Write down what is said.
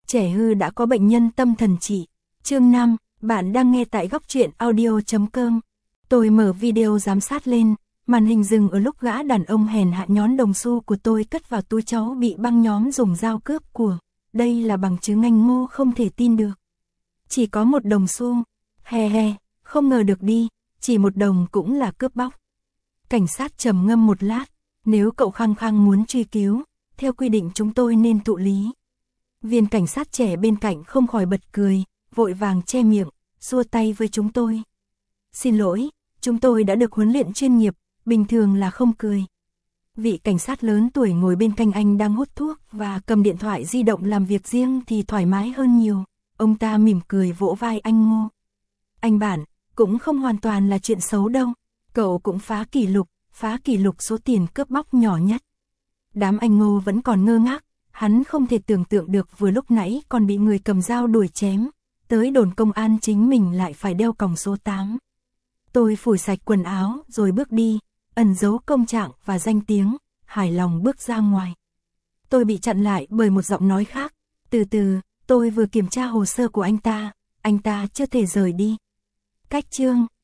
Trẻ hư đã có bệnh nhân tâm thần trị. Chương 5, bạn đang nghe tại góc truyện audio.com. Tôi mở video giám sát lên, màn hình dừng ở lúc gã đàn ông hèn hạ nhón đồng xu của tôi cất vào túi cháu bị băng nhóm dùng dao cướp của. Đây là bằng chứng nganh ngô không thể tin được. Chỉ có một đồng xu. He he, không ngờ được đi, chỉ một đồng cũng là cướp bóc. Cảnh sát trầm ngâm một lát, nếu cậu khăng khăng muốn truy cứu, theo quy định chúng tôi nên thụ lý. Viên cảnh sát trẻ bên cạnh không khỏi bật cười, vội vàng che miệng, xua tay với chúng tôi. Xin lỗi, chúng tôi đã được huấn luyện chuyên nghiệp, bình thường là không cười. Vị cảnh sát lớn tuổi ngồi bên cạnh anh đang hút thuốc và cầm điện thoại di động làm việc riêng thì thoải mái hơn nhiều. Ông ta mỉm cười vỗ vai anh Ngô. Anh Bản, cũng không hoàn toàn là chuyện xấu đâu. Cậu cũng phá kỷ lục số tiền cướp bóc nhỏ nhất. Đám anh Ngô vẫn còn ngơ ngác, hắn không thể tưởng tượng được vừa lúc nãy còn bị người cầm dao đuổi chém, tới đồn công an chính mình lại phải đeo còng số 8. Tôi phủi sạch quần áo rồi bước đi, ẩn giấu công trạng và danh tiếng, hài lòng bước ra ngoài. Tôi bị chặn lại bởi một giọng nói khác. Từ từ, tôi vừa kiểm tra hồ sơ của anh ta chưa thể rời đi. Cách chương